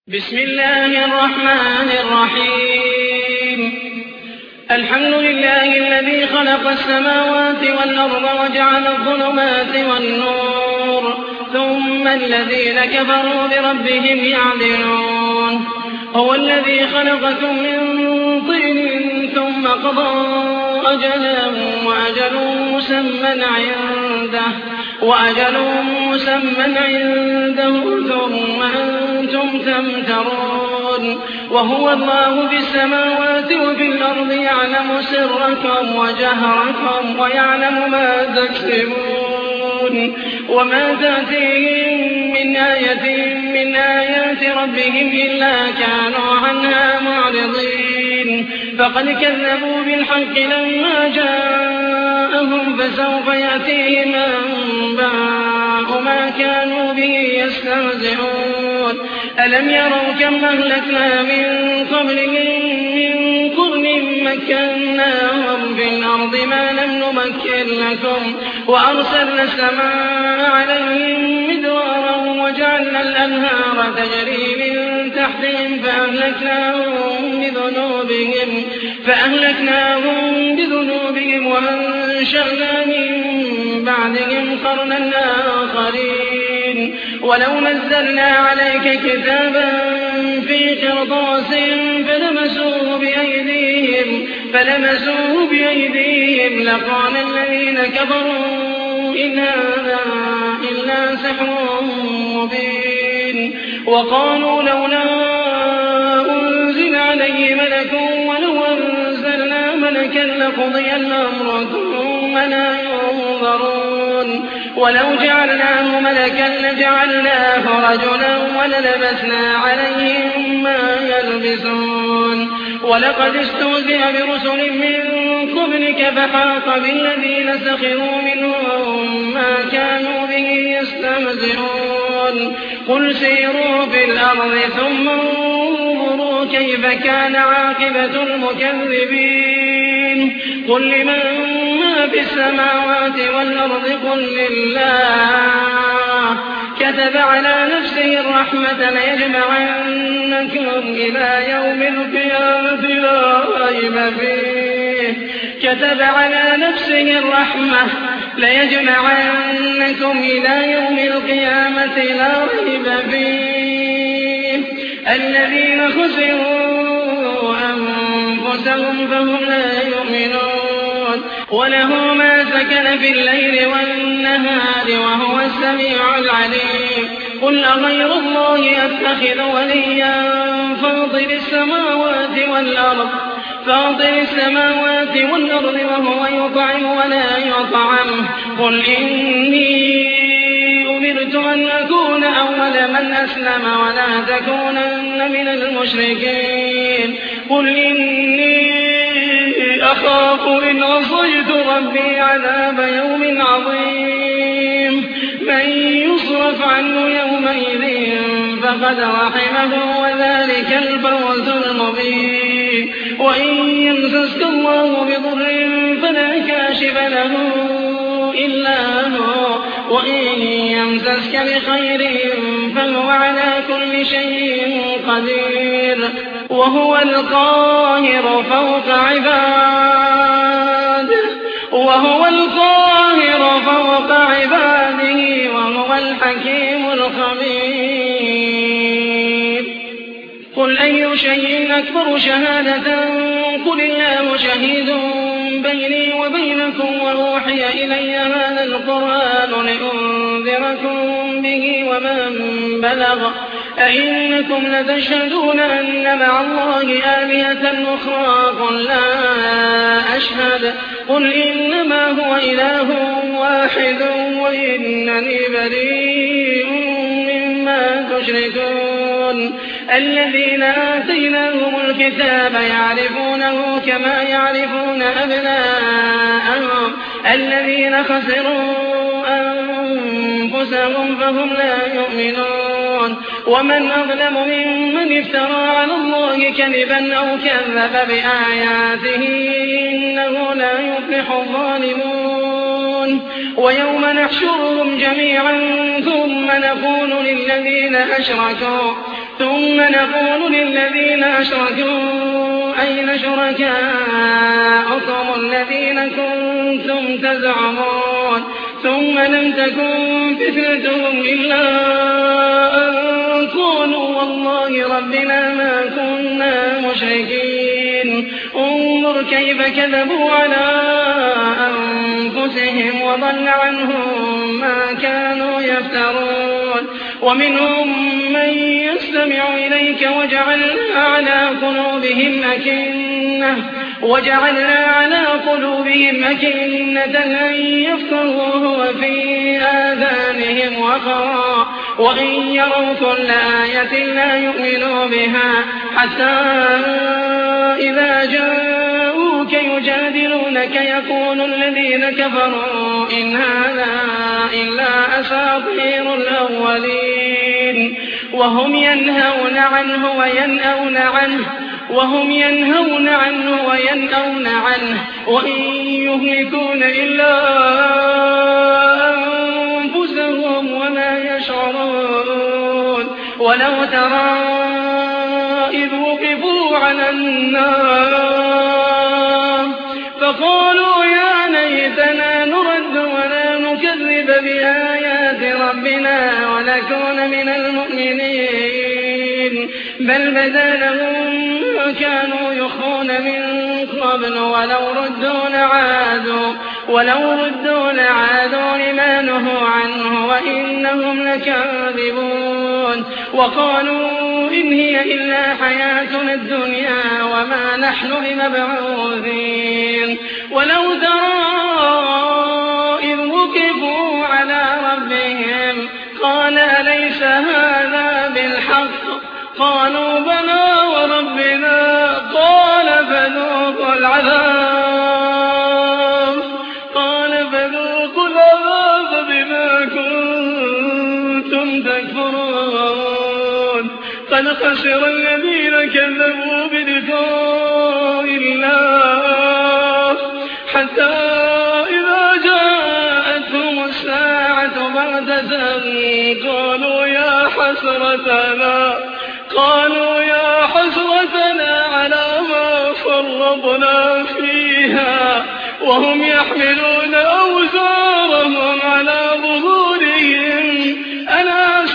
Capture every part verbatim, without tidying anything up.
بسم الله الرحمن الرحيم الحمد لله الذي خلق السماوات والأرض وجعل الظلمات والنور ثم الذين كفروا بربهم يعدلون هو الذي خلقكم من طين ثم قضى أجلا وأجل مسمى عنده وأجل مسمى عنده ثم أنتم تمترون وهو الله في السماوات وفي الأرض يعلم سركم وجهركم ويعلم ما تكسبون وما تأتيهم من آية من آيات ربهم إلا كانوا عنها معرضين فقد كذبوا بالحق لما جاءهم فسوف يأتيهم أنباء ما كانوا به يستهزئون ألم يروا كم أهلكنا من قبلهم من قرن مكناهم في الأرض ما لم نمكن لكم وأرسلنا السماء عليهم مدرارا وجعلنا الأنهار تجري من تحتهم فأهلكناهم بذنوبهم فأهلكناهم بذنوبهم وأنشأنا من بعدهم قرنا آخرين ولو نزلنا عليك كتابا في قرطاس فلمسوه بأيديهم فلمسوه بأيديهم لقال الذين كفروا إن هذا إلا سحر مبين وقالوا لولا أنزل عليه ملك ولو أنزلنا ملكا لقضي الأمر ثم لا ينظرون ولو جعلناه ملكا لجعلناه رجلا وللبسنا عليهم ما يلبسون ولقد استهزئ برسل من قبلك فحاق بالذين سخروا منهم ما كانوا به يستهزئون قل سيروا في الأرض ثم انظروا كيف كان عاقبة المكذبين قل لمن ما في السماوات والأرض قل لله كتب على نفسه الرحمة ليجمعنكم إلى يوم القيامة لا ريب فيه كتب على نفسه الرحمة ليجمعنكم إلى يوم القيامة لا ريب فيه الذين خسروا أنفسهم فهم لا يؤمنون وله ما سكن في الليل والنهار وهو السميع العليم قل أغير الله أتخذ وليا فاطر السماوات والأرض فاطر السماوات والأرض وهو يطعم ولا يطعم قل إني أمرت أن أكون أول من أسلم ولا تكونن من المشركين قل إني أخاف إن عصيت ربي عذاب يوم عظيم من يصرف عنه يومئذ فقد رحمه وذلك الفوز المبين وإن يمسسك الله بضر فلا كاشف له إلا هو وإن يمسسك بخير فهو على كل شيء قدير وهو القاهر فوق عباده وهو القاهر فوق عباده وهو الحكيم الخبير قل أي شيء أكبر شهادة قل الله شهيد بيني وبينكم وأوحي إلي هذا القرآن لأنذركم به ومن بلغ أئنكم لتشهدون أن مع الله آلهة أخرى قل لا أشهد قل إنما هو إله واحد وإنني بريء مما تشركون الذين آتيناهم الكتاب يعرفونه كما يعرفون أبناءهم الذين خسروا أنفسهم فهم لا يؤمنون ومن أظلم ممن افترى على الله كذبا أو كذب بآياته إنه لا يفلح الظالمون ويوم نحشرهم جميعا ثم نقول للذين أشركوا ثم نقول للذين أشركوا أين شركاؤكم الذين كنتم تزعمون ثم لم تكن فتنتهم إلا أن قالوا والله ربنا ما كنا مشركين انظر كيف كذبوا على أنفسهم وضل عنهم ما كانوا يفترون ومنهم من يستمع إليك وجعلنا على قلوبهم أكنة وجعلنا على قلوبهم أكنة أن يفقهوه وفي آذانهم وقرا وإن يروا كل آية لا يؤمنوا بها حتى إذا جاءوك يجادلونك يقول الذين كفروا إن هذا إلا أساطير الأولين وهم ينهون عنه وينأون عنه وهم ينهون عنه وينأون عنه وإن يهلكون إلا أنفسهم وما يشعرون ولو ترى إذ وقفوا على النار فقالوا يا ليتنا نرد ولا نكذب بآيات ربنا ونكون من المؤمنين بل بدا لهم ما كانوا يخفون من قبل ولو ردوا لعادوا ولو ردوا لعادوا لما نهوا عنه وإنهم لكاذبون وقالوا إن هي إلا حياتنا الدنيا وما نحن بمبعوثين ولو ترى إذ وقفوا على ربهم قال أليس هذا بالحق قالوا بلى وربنا قال فذوقوا العذاب قال فذوقوا العذاب بما كنتم تكفرون قد خسر الذين كذبوا بلقاء الله حتى إذا جاءتهم الساعة بغتة قالوا يا حسرتنا قالوا يا حسرتنا على ما فرطنا فيها وهم يحملون أوزارهم على ظهورهم ألا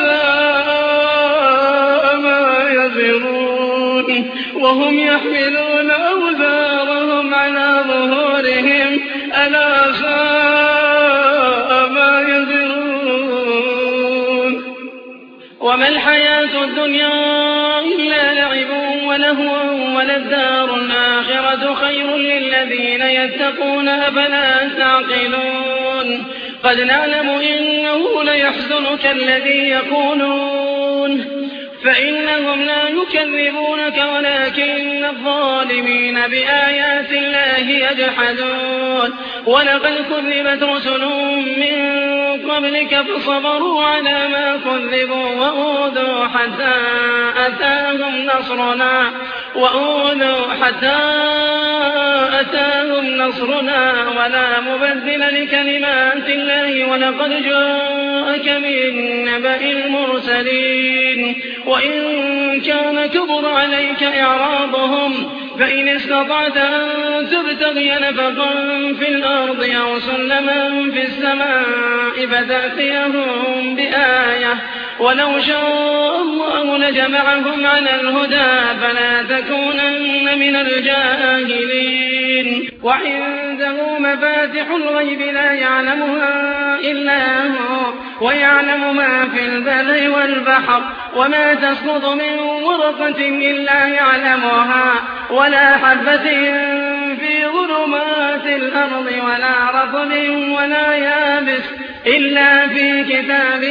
ساء ما يزرون وهم يحملون أوزارهم على ظهورهم ألا ساء ما يزرون وما الحياة الدنيا إلا لعب ولهو وللدار الآخرة خير للذين يتقون أفلا تعقلون قد نعلم إنه ليحزنك الذي يقولون فإنهم لا يكذبونك ولكن الظالمين بآيات الله يجحدون ولقد كذبت رسل من قبلك فصبروا على ما كذبوا وأوذوا حتى أتاهم نصرنا وأوذوا حتى أتاهم نصرنا ولا مبدل لكلمات الله ولقد جاءك من نبأ المرسلين وإن كان كبر عليك إعراضهم فإن استطعت أن تبتغي نفقا في الأرض أو سلما في السماء فتأتيهم بآية ولو شاء الله لجمعهم على الهدى فلا تكونن من الجاهلين وعنده مفاتح الغيب لا يعلمها إلا هو ويعلم ما في البر والبحر وما تسقط من ورقة إلا يعلمها ولا حبة في ظلمات الأرض ولا رطب ولا يابس إلا في كتاب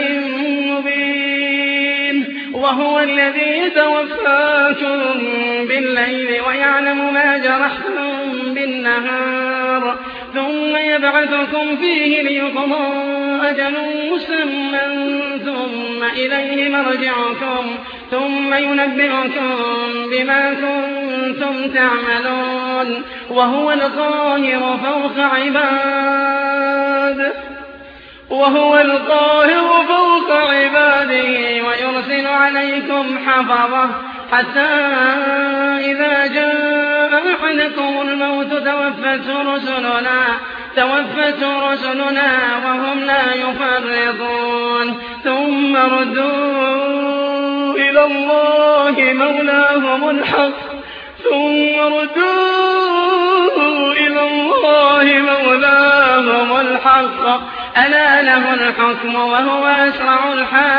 مبين وهو الذي يتوفاكم بالليل ويعلم ما جرحتم بالنهار ثم يبعثكم فيه ليقضى أجل مسمى ثم إليه مرجعكم ثم ينبئكم بما كنتم تعملون وهو القاهر فوق عباده وهو القاهر فوق عباده ويرسل عليكم حفظة حتى إذا جاء أحدكم الموت توفته رسلنا توفته رسلنا وهم لا يفرطون ثم ردوا إلى الله مولاهم الحق ثم ردوا إلى الله مولاهم الحق ألا له الحكم وهو أسرع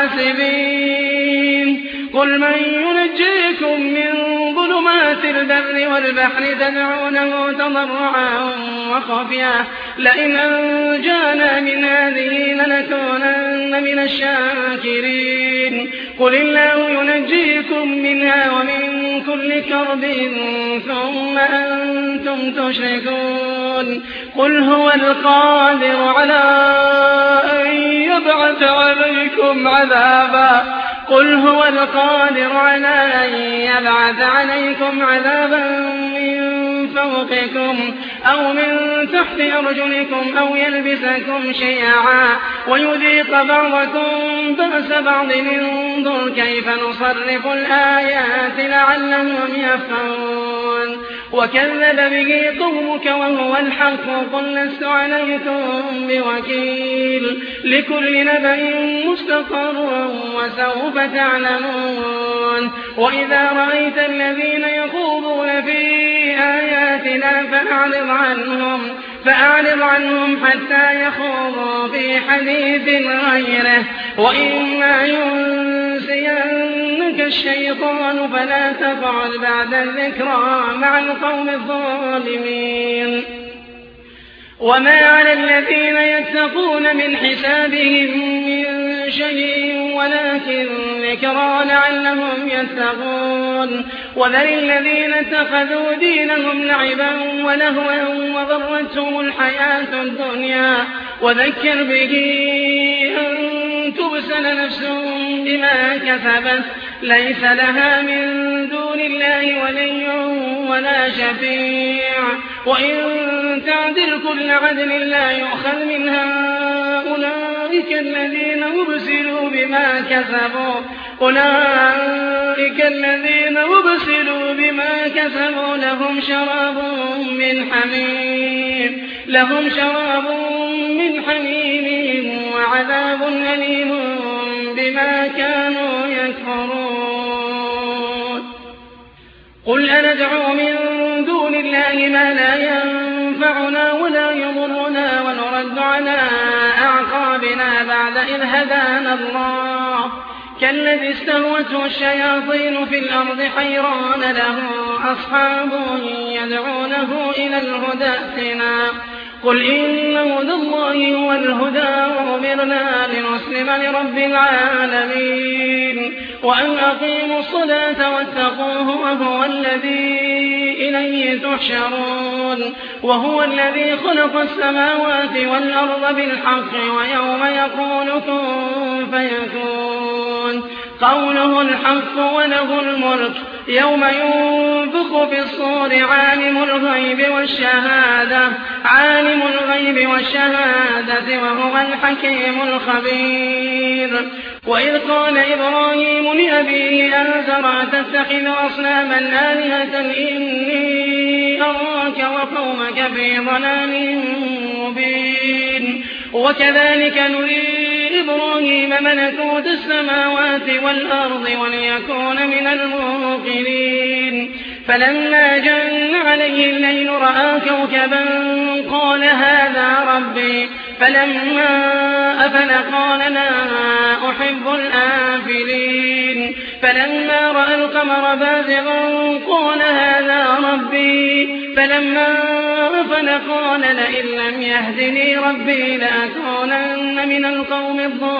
الحاسبين قل من ينجيكم من ظلمات البر والبحر تدعونه تضرعا وخفيا لئن أنجانا من هذه لنكونن من الشاكرين قل الله ينجيكم منها ومن كل كرب ثم أنتم تشركون قل هو القادر على أن يبعث عليكم عذابا قل هو القادر على أن يبعث عليكم عذابا من فوقكم أو من تحت أرجلكم أو يلبسكم شيعا ويذيق بعضكم بأس بعض انظر كيف نصرف الآيات لعلهم يفهمون وكذب به قومك وهو الحق قل لست عليكم بوكيل لكل نبأ مستقر وسوف تعلمون وإذا رأيت الذين يخوضون في آياتنا فأعرض عنهم فأعرض عنهم حتى يخوضوا في حديث غيره وإما ينسينك الشيطان فلا تقعد بعد الذكرى مع القوم الظالمين وما على الذين يتقون من حسابهم من شيء ولكن ذكرى لعلهم يتقون وذل الذين اتخذوا دينهم لعبا ولهوا وغرتهم الحياة الدنيا وذكر به أن تبسل نفس بما كسبت ليس لها من دون الله ولي ولا شفيع وإن تعدل كل عدل لا يؤخذ منها أولئك الذين أبسلوا بما كسبوا أولئك الذين أبسلوا بما كسبوا لهم شراب من حميم لهم شراب من حميم وعذاب أليم بما كانوا يكفرون قل أندعو من دون الله ما لا ينفعنا ولا يضرنا ونرد على أعقابنا بعد إذ هدانا الله كالذي استهوته الشياطين في الأرض حيران له أصحاب يدعونه إلى الهدى ائتنا قل إن هدى الله هو الهدى وأمرنا لنسلم لرب العالمين وأن أقيموا الصلاة واتقوه وهو الذي إليه تحشرون وهو الذي خلق السماوات والأرض بالحق ويوم يقول كن فيكون قوله الحق وله الملك يوم ينفخ في الصور عالم الغيب والشهادة عالم الغيب والشهادة وهو الحكيم الخبير وإذ قال إبراهيم لأبيه آزر أتتخذ أصناما آلهة إني أراك وقومك في ضلال مبين وكذلك نري إبراهيم ملكوت السماوات والأرض وليكون من الموقنين فلما جن عليه الليل رأى كوكبا قال هذا ربي فلما أفل قال لا أحب الآفلين فلما رأى القمر بازغا قال هذا ربي فلما أفل قال لئن لم يهدني ربي لأكونن من القوم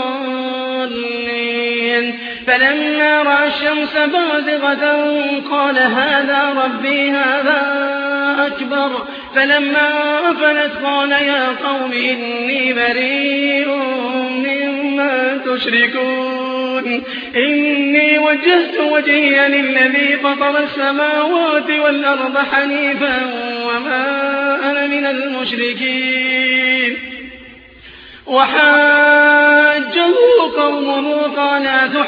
الضالين فلما رأى الشمس بازغة قال هذا ربي هذا أكبر فلما أفلت قال يا قوم إني بريء مما تشركون إني وجهت وجهي للذي فطر السماوات والأرض حنيفا وما أنا من المشركين وحاجه قومه قال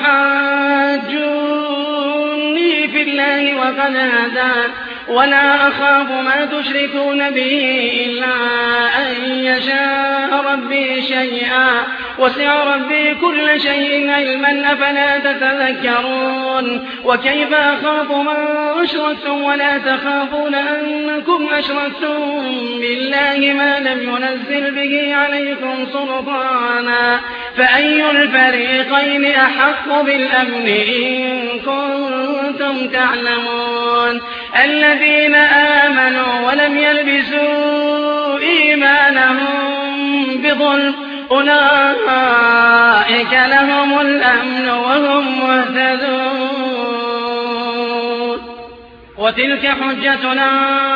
أتحاجوني في الله وقد هدان ولا أخاف ما تشركون به إلا أن يشاء ربي شيئا وسع ربي كل شيء علما أفلا تتذكرون وكيف أخاف ما أشركتم ولا تخافون أنكم أشركتم بالله ما لم ينزل به عليكم سلطانا فأي الفريقين أحق بالأمن إن كنتم تعلمون الذين آمنوا ولم يلبسوا إيمانهم بظلم أولئك لهم الأمن وهم مهتدون وتلك حجتنا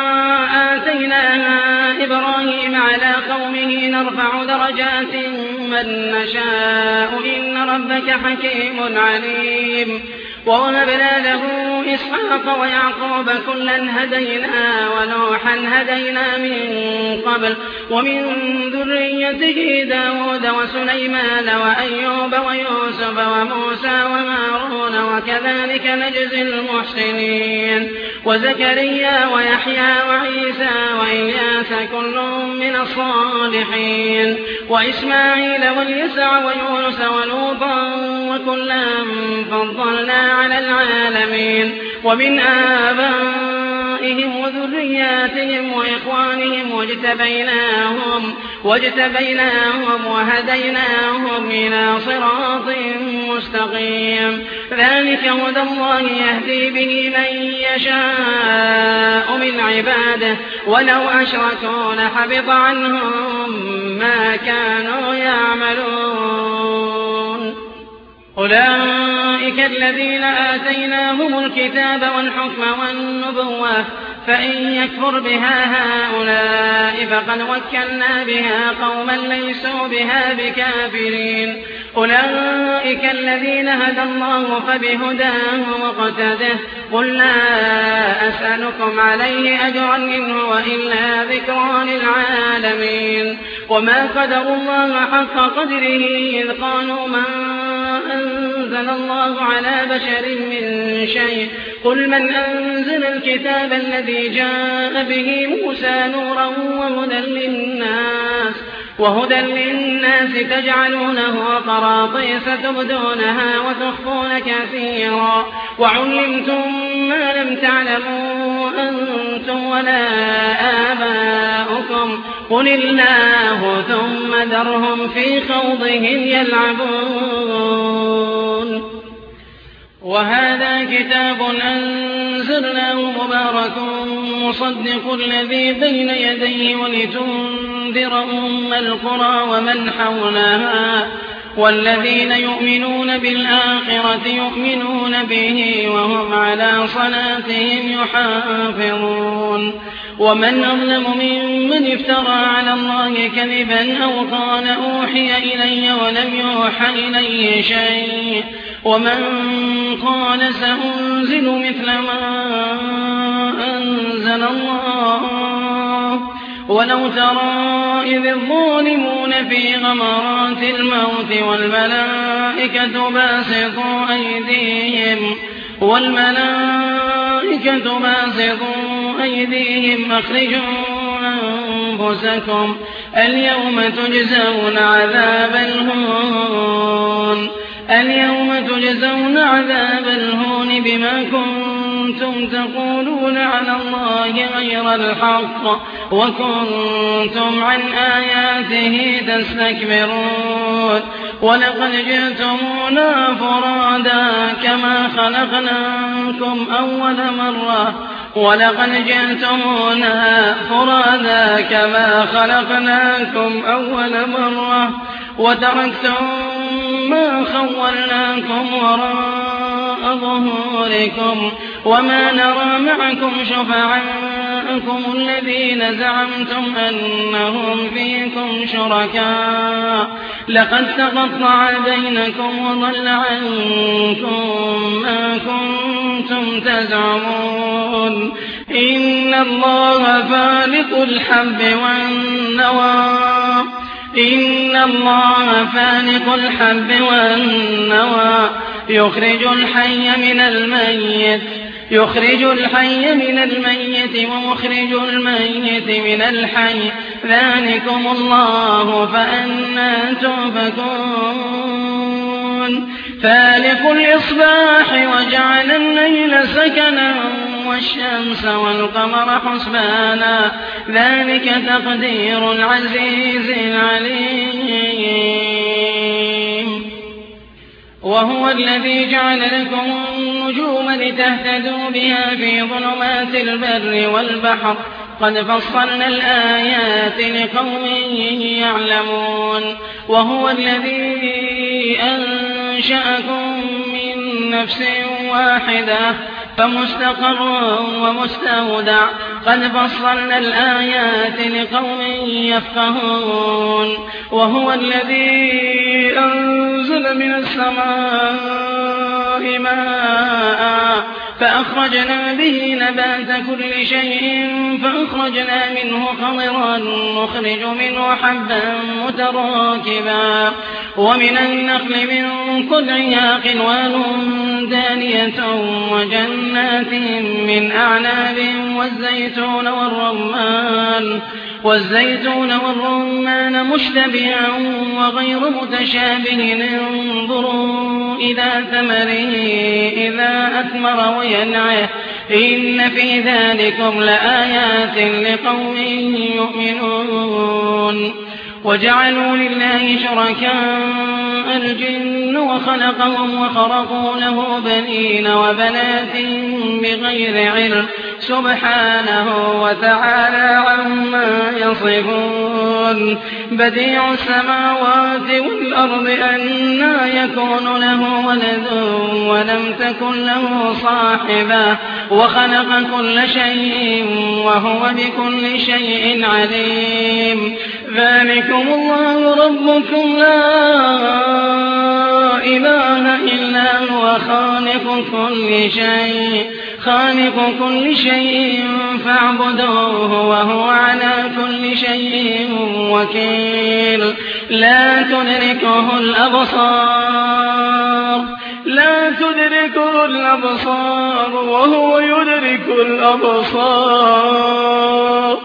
آتيناها إبراهيم على قومه نرفع درجات من نشاء إن ربك حكيم عليم ووهبنا له إسحاق ويعقوب كلا هدينا ونوحا هدينا من قبل ومن ذريته داود وسليمان وأيوب ويوسف وموسى وهارون وكذلك نجزي المحسنين وزكريا ويحيى وعيسى وإلياس كل من الصالحين وإسماعيل واليسع ويونس ولوطا وكلا فضلنا على العالمين ومن آبائهم وذرياتهم وإخوانهم واجتبيناهم, واجتبيناهم وهديناهم إلى صراط مستقيم ذلك هدى الله يهدي به من يشاء من عباده ولو أشركوا لحبط عنهم ما كانوا يعملون أولئك الذين آتيناهم الكتاب والحكم والنبوة فإن يكفر بها هؤلاء فقد وكلنا بها قوما ليسوا بها بكافرين أولئك الذين هدى الله فبهداه مقتده قل لا أسألكم عليه أجرا إن هو إلا ذكرى للعالمين وما قدروا الله حق قدره إذ قالوا ما أنزل الله على بشر من شيء قل من أنزل الكتاب الذي جاء به موسى نورا وهدى للناس وهدى للناس تجعلونه قراطيس تبدونها وتخفون كثيرا وعلمتم ما لم تعلموا أنتم ولا آباؤكم قل الله ثم ذرهم في خوضهم يلعبون وهذا كتاب أنزلناه مبارك مصدق الذي بين يديه ولتنذر أم القرى ومن حولها والذين يؤمنون بالآخرة يؤمنون به وهم على صلاتهم يحافظون ومن أظلم ممن افترى على الله كذبا أو قال أوحي إلي ولم يوحى إليه شيء ومن قال سأنزل مثل ما أنزل الله ولو ترى إذ الظالمون في غمرات الموت والملائكة باسطوا أيديهم والملائكة باسطوا أيديهم أخرجوا أنفسكم اليوم تجزون عذاب الهون اليوم تجزون عذاب الهون بما كنتم تقولون على الله غير الحق وكنتم عن آياته تستكبرون ولقد جئتمونا فرادا كما خلقناكم أول مرة ولقد جئتمونا فرادا كما خلقناكم أول مرة وتركتم ما خولناكم وراء ظهوركم وما نرى معكم شفعاءكم الذين زعمتم أنهم فيكم شركاء لقد تقطع بينكم وضل عنكم ما كنتم تزعمون إن الله فالق الحب والنوى إن الله فالق الحب والنوى يخرج الحي من الميت يخرج الحي من الميت ومخرج الميت من الحي ذلكم الله فأنى تؤفكون فالق الإصباح وجعل الليل سكنا والشمس والقمر حسبانا ذلك تقدير العزيز العليم وهو الذي جعل لكم النجوم لتهتدوا بها في ظلمات البر والبحر قد فصلنا الآيات لقوم يعلمون وهو الذي أنشأكم من نفس واحدة فمستقر ومستودع قد فصلنا الآيات لقوم يفقهون وهو الذي أنزل من السماء ماء فأخرجنا به نبات كل شيء فأخرجنا منه خضرا نخرج منه حبا متراكبا ومن النخل من طلعها قنوان دانية وجنات من أعناب والزيتون والرمان والزيتون والرمان مشتبها وغير متشابه انظروا إلى ثمره إذا أثمر وينعه إن في ذلكم لآيات لقوم يؤمنون وجعلوا لله شركاء الجن وخلقهم وخرقوا له بنين وبنات بغير علم سبحانه وتعالى عما يصفون بديع السماوات والأرض أنى يكون له ولد ولم تكن له صاحبة وخلق كل شيء وهو بكل شيء عليم ذلكم الله ربكم لا إله إلا هو خالق كل شيء خالق كل شيء فاعبدوه وهو على كل شيء وكيل لا تدركه الأبصار لا تدركه الأبصار وهو يدرك الأبصار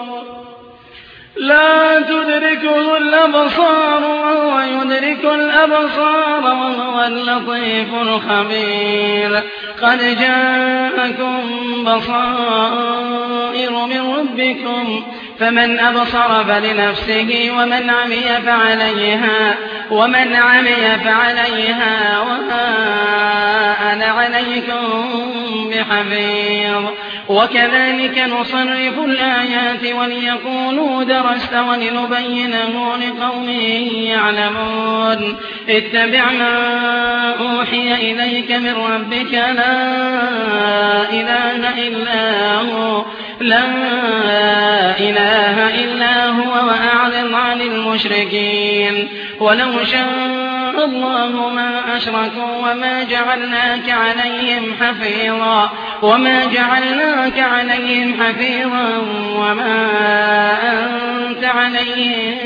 لا تدركه الأبصار وهو يدرك الأبصار وهو اللطيف الخبير قد جاءكم بصائر من ربكم فمن أبصر فلنفسه ومن عمي فعليها ومن عمي فعليها وما أنا عليكم بحفيظ وكذلك نصرف الآيات وليقولوا درست ولنبينه لقوم يعلمون اتبع ما أوحي إليك من ربك لا إله إلا هو لا إله إلا هو وأعلم عن المشركين ولو شاء الله ما أشركوا وما جعلناك عليهم حفيظا وما جعلناك عليهم حفيظا وما أنت عليهم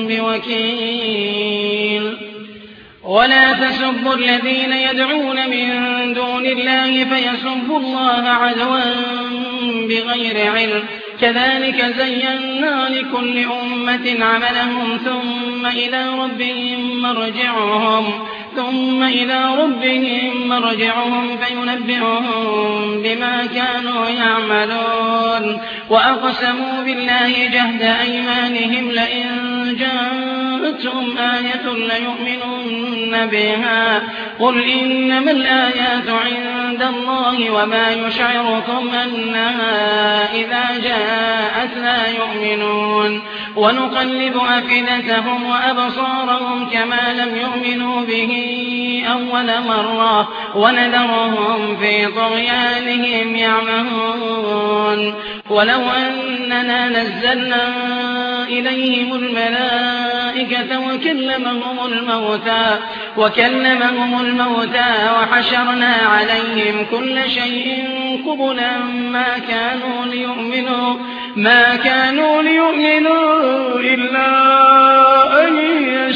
بوكيل ولا تسبوا الذين يدعون من دون الله فيسبوا الله عدوا بغير علم كذلك زينا لكل أمة عملهم ثم إلى ربهم مرجعهم ثم إلى ربهم مرجعهم فينبئهم بما كانوا يعملون وأقسموا بالله جهد أيمانهم لئن جاءتهم آية ليؤمنن بها قل إنما الآيات عند الله وما يشعركم أنها إذا جاءت لا يؤمنون ونقلب أفئدتهم وأبصارهم كما لم يؤمنوا به أول مرة ونذرهم في طغيانهم يعمهون ولو أننا نزلنا إليهم الملائكة وكلمهم الموتى وكلمهم الموتى وحشرنا عليهم كل شيء قبلا ما كانوا ليؤمنوا ما كانوا ليؤمنوا إلا أن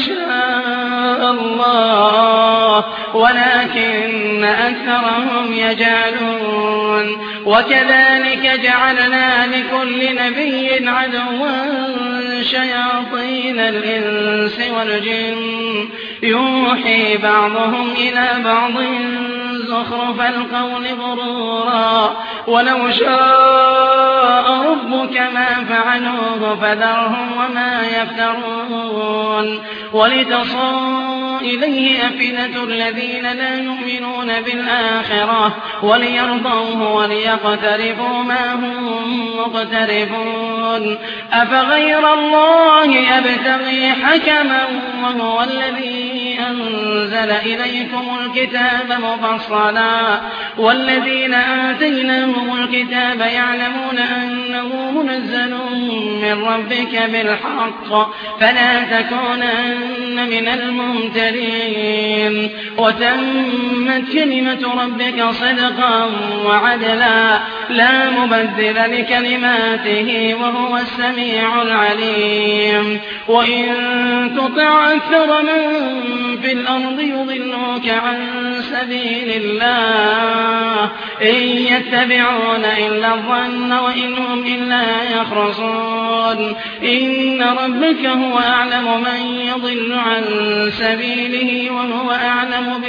يشاء الله ولكن أكثرهم يجهلون وكذلك جعلنا لكل نبي عدوا شياطين الإنس والجن يوحي بعضهم إلى بعض زخرف القول غرورا ولو شاء ربك ما فعلوه فذرهم وما يفترون ولتصغى إليه أفئدة الذين لا يؤمنون بالآخرة وليرضوه وليقترفوا ما هم مقترفون أفغير الله أبتغي حكما وهو الذي أنزل إليكم الكتاب مفصلا والذين آتيناهم الكتاب يعلمون أنه منزل من ربك بالحق فلا تكونن من الممترين وتمت كلمة ربك صدقا وعدلا لا مبدل لكلماته وهو السميع العليم وإن تطع أكثر من في الأرض يضلوك عن سبيل الله إن يتبعون إلا الظن وإن هم إلا يخرصون إن ربك هو أعلم من يضل عن سبيله وهو أعلم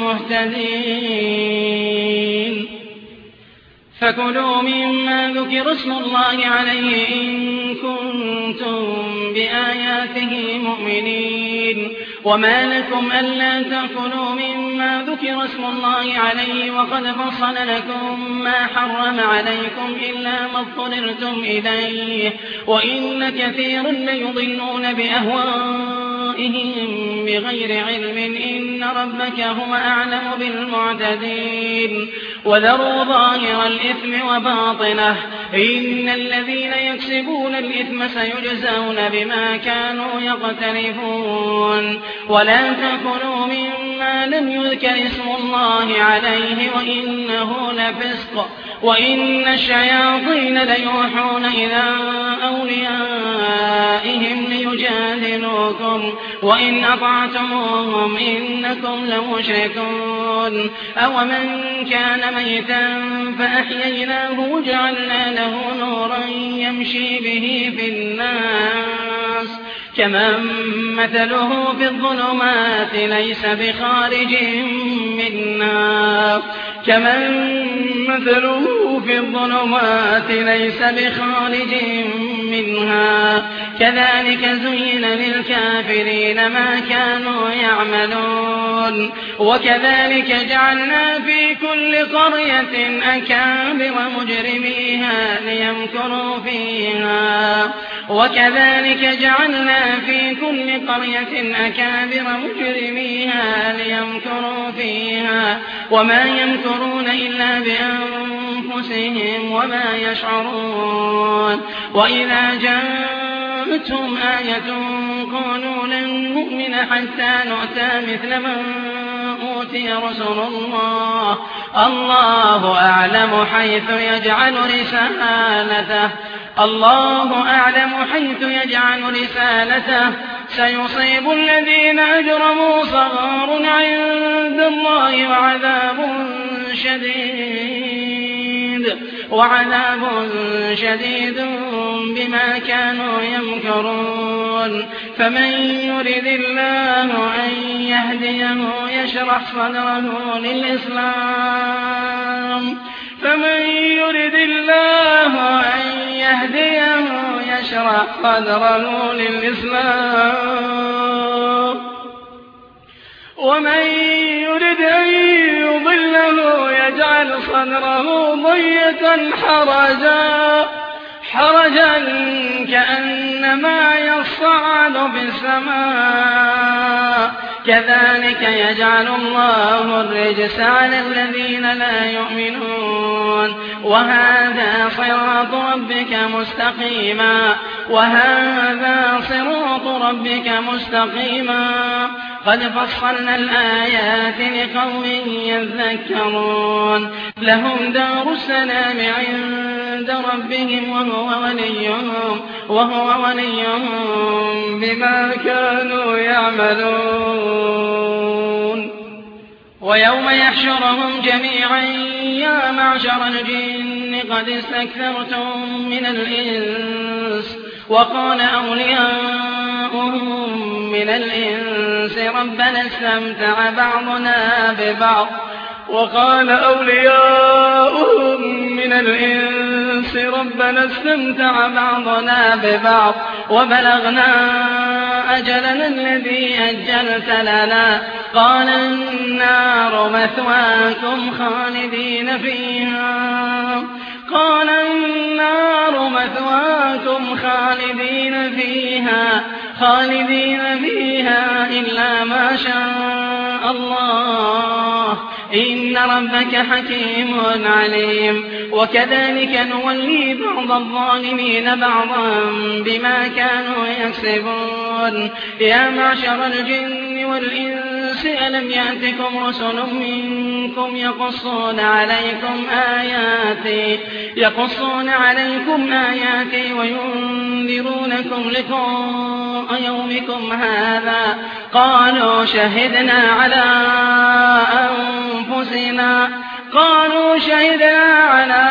بالمهتدين فكلوا مما ذكر اسم الله عليه إن كنتم بآياته مؤمنين وما لكم ألا تأكلوا مما ذكر اسم الله عليه وقد فصل لكم ما حرم عليكم إلا ما اضطررتم إليه وإن كثيرا ليضلون بأهوائهم بغير علم إن ربك هو أعلم بالمعتدين وذروا ظاهر الإثم وباطنه إن الذين يكسبون الإثم سيجزون بما كانوا يقترفون ولا تأكلوا مما لم يذكر اسم الله عليه وإنه لفسق وإن الشياطين ليوحون إلى أوليائهم ليجادلوكم وإن أطعتموهم إنكم لمشركون أومن كان ميتا فأحييناه وجعلنا له نورا يمشي به في الناس كمن مثله في الظلمات ليس بخارج منها كمن مثله في الظلمات ليس بخارج منها كذلك زين للكافرين ما كانوا يعملون وكذلك جعلنا في كل قرية أكابر مجرميها ليمكروا فيها وكذلك جعلنا في كل قرية أكابر مجرميها ليمكروا فيها وما يمكرون إلا بأنفسهم وما يشعرون وإذا جاءتهم آية قالوا لن نؤمن حتى نؤتى مثل من أوتي رسل الله الله أعلم حيث يجعل رسالته الله أعلم حيث يجعل رسالته سيصيب الذين أجرموا صغار عند الله وعذاب شديد وعذاب شديد بما كانوا يمكرون فمن يرد الله أن يهديه يشرح صدره للإسلام فمن يرد الله أن يهديه يشرح صدره للإسلام ومن يرد أن يضله يجعل صدره ضيقا حرجا حرجا كأنما يصعد بالسماء كذلك يجعل الله الرجس على الذين لا يؤمنون وهذا صراط ربك مستقيما وهذا صراط ربك مستقيما قد فصلنا الآيات لقوم يذكرون لهم دار السلام عند عند ربهم وهو وليهم, وهو وليهم بما كانوا يعملون. ويوم يحشرهم جميعا يا معشر الجن قد استكثرتم من الإنس وقال أولياؤهم من الإنس ربنا استمتع بعضنا ببعض وقال أولياؤهم من الإنس ربنا استمتع بعضنا ببعض وبلغنا أجلنا الذي أجلت لنا قال النار مثواكم خالدين فيها قال النار مثواكم خالدين فيها خالدين فيها إلا ما شاء الله إن ربك حكيم عليم. وكذلك نولي بعض الظالمين بعضا بما كانوا يكسبون. يا معشر الجن والإنس ألم يأتكم رسل منكم يقصون عليكم آياتي يقصون عليكم آياتي وينذرونكم لقاء يومكم هذا قالوا شهدنا على أنفسنا قالوا شهدنا على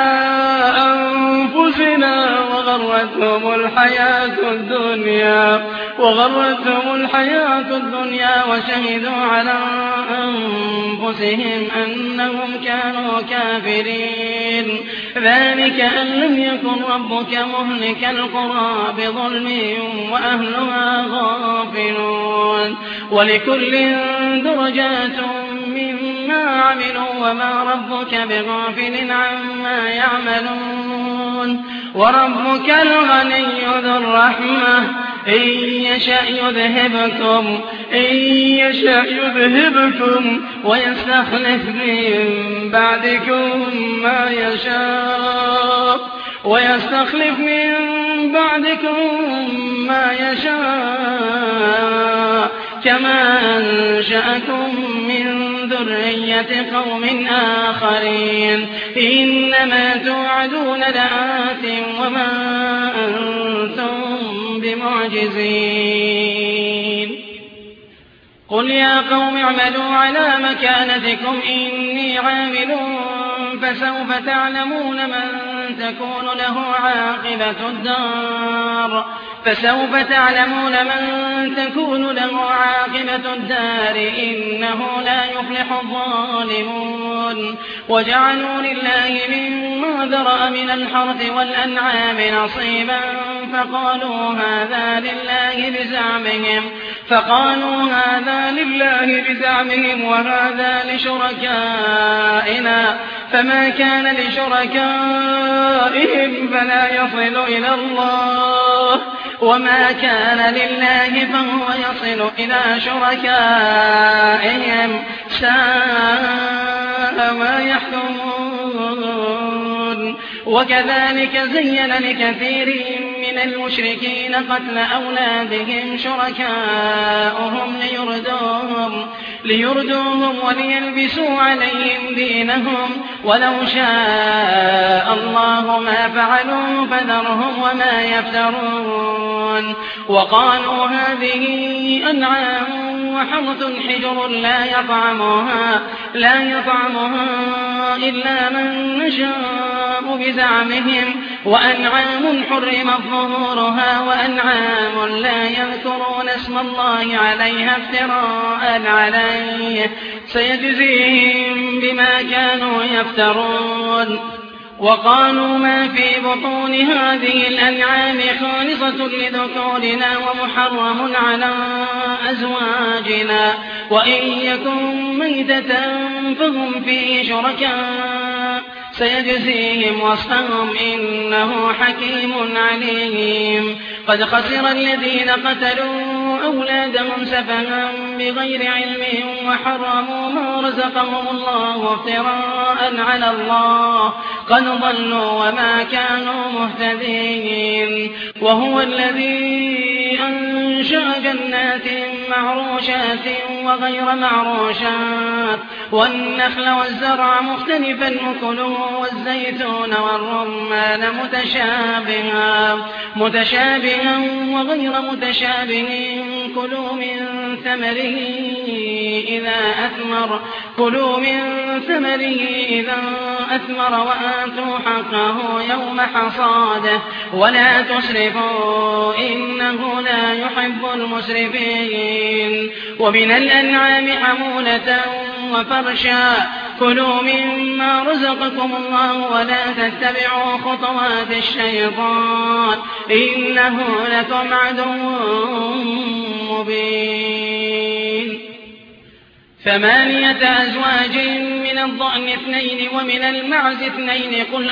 أنفسنا وغرتهم الحياة الدنيا وغرتهم الحياة الدنيا وشهدوا على أنفسهم أنهم كانوا كافرين. ذلك أن لم يكن ربك مهلك القرى بظلم وأهلها غافلون. ولكل درجات مما عملوا وما ربك بغافل عما يعملون. وربك الغني ذو الرحمة إن يشأ يذهبكم إن يشأ يذهبكم ويستخلف من بعدكم ما يشاء ويستخلف من بعدكم ما يشاء كما أنشأكم من ذرية قوم آخرين. إنما توعدون لآت وما أنتم بمعجزين. قل يا قوم اعملوا على مكانتكم إني عامل فسوف تعلمون من تكون له عاقبة الدار فسوف تعلمون من تكون له عاقبة الدار إنه لا يفلح الظالمون. وجعلوا لله مما ذرأ من الحرث والأنعام نصيبا فقالوا هذا لله بزعمهم فقالوا هذا لله بزعمهم وهذا لشركائنا فما كان لشركائهم فلا يصل إلى الله وما كان لله فهو يصل إلى شركائهم ساء ما يحكمون. وكذلك زين لكثير من المشركين قتل أولادهم شركاؤهم ليردوهم, ليردوهم وليلبسوا عليهم دينهم ولو شاء الله ما فعلوا فذرهم وما يفترون. وقالوا هذه أنعام وحرث حجر لا يطعمها, لا يطعمها إلا من نشاء بزعمهم وأنعام حرمت ظهورها وأنعام لا يذكرون اسم الله عليها افتراء عليه سيجزيهم بما كانوا يفترون. وقالوا ما في بطون هذه الأنعام خالصة لذكورنا ومحرم على أزواجنا وإن يكن ميتة فهم فيه شركاء سيجزيهم وصفهم إنه حكيم عليم. قد خسر الذين قتلوا أولادهم سفها بغير علم وحرموا ما رزقهم الله افتراء على الله قد ضلوا وما كانوا مهتدين. وهو الذي أنشأ جنات معروشات وغير معروشات والنخل والزرع مختلفا أكله والزيتون والرمان متشابها متشابها وغير متشابه كلوا من ثمره إذا أثمر كلوا من ثمره إذا أثمر وآتوا حقه يوم حصاده ولا تسرفوا إنه لا يحب المسرفين ومن الأنعام حمولة وفرشا كلوا مما رزقكم الله ولا تتبعوا خطوات الشيطان إنه لكم عدو مبين ثمانية أزواج من الضأن اثنين ومن المعز اثنين قل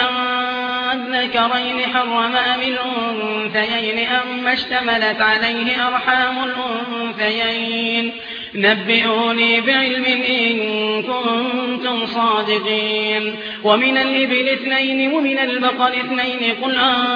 أذكرين حرم أم الأنثيين أما اشتملت عليه أرحام الأنثيين نبئوني بعلم إن كنتم صادقين ومن الإبل اثنين ومن البقر اثنين قل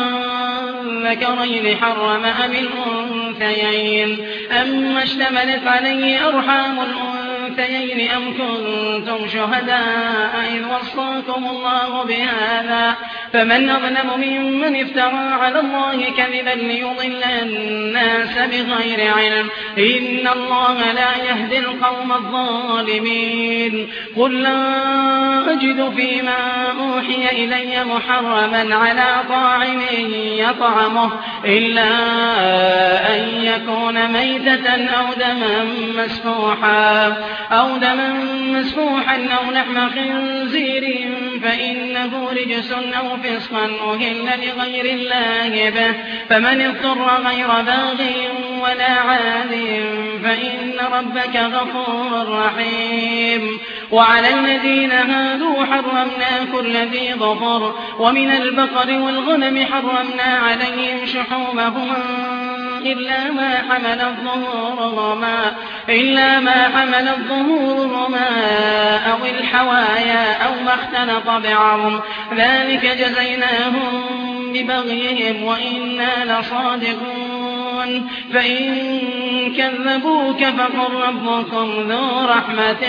أذكرين حرم أم الأنثيين أما اشتملت عليه أرحام الأنثيين أم كنتم شهداء إذ وصاكم الله بهذا فمن أظلم ممن افترى على الله كذبا ليضل الناس بغير علم إن الله لا يهدي القوم الظالمين قل لا أجد فيما أوحي إلي محرما على طاعم يطعمه إلا أن يكون ميتة أو دما مسفوحا أو دما مسفوحا أو لحم خنزير فإنه رجس أو فسقا أهل لغير الله به فمن اضطر غير باغ ولا عاد فإن ربك غفور رحيم وعلى الذين هادوا حرمنا كل ذي ظفر ومن البقر والغنم حرمنا عليهم شحومهما إلا ما حمل الظهورهما إلا ما حمل الظهورهما أو الحوايا أو ما اختلط بعظم ذلك جزيناهم ببغيهم وإنا لصادقون فإن كذبوك فقل ربكم ذو رحمة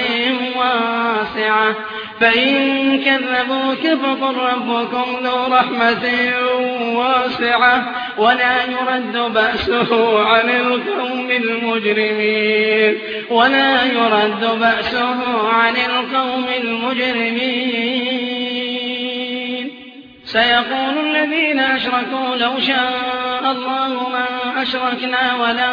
واسعة فإن كذبوك فقل ربكم ذو رحمة واسعة ولا يرد بأسه عن القوم المجرمين ولا يرد بأسه عن القوم المجرمين سيقول الذين أشركوا لو شاء الله ما أشركنا ولا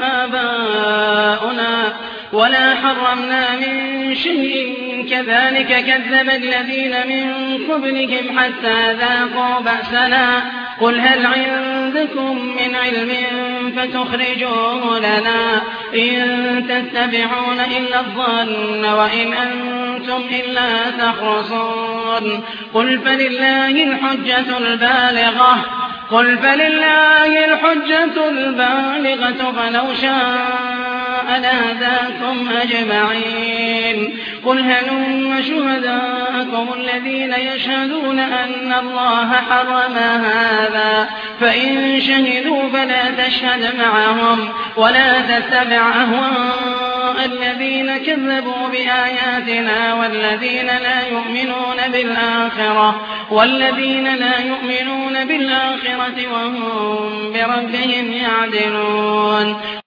آباؤنا ولا حرمنا من شيء كذلك كذب الذين من قبلهم حتى ذاقوا بأسنا قل هل عندكم من علم فتخرجوه لنا إن تتبعون إلا الظن وإن أنتم إلا تخرصون قل فلله الحجة البالغة قل فلله الحجة البالغة فلو شاء لهداكم أجمعين قل هلم شهداءكم الذين يشهدون أن الله حرم هذا فإن شهدوا فلا تشهد معهم ولا تتبع أهواء الذين كذبوا بآياتنا والذين لا يؤمنون بالآخرة والذين لا يؤمنون بالآخرة وهم بربهم يعدلون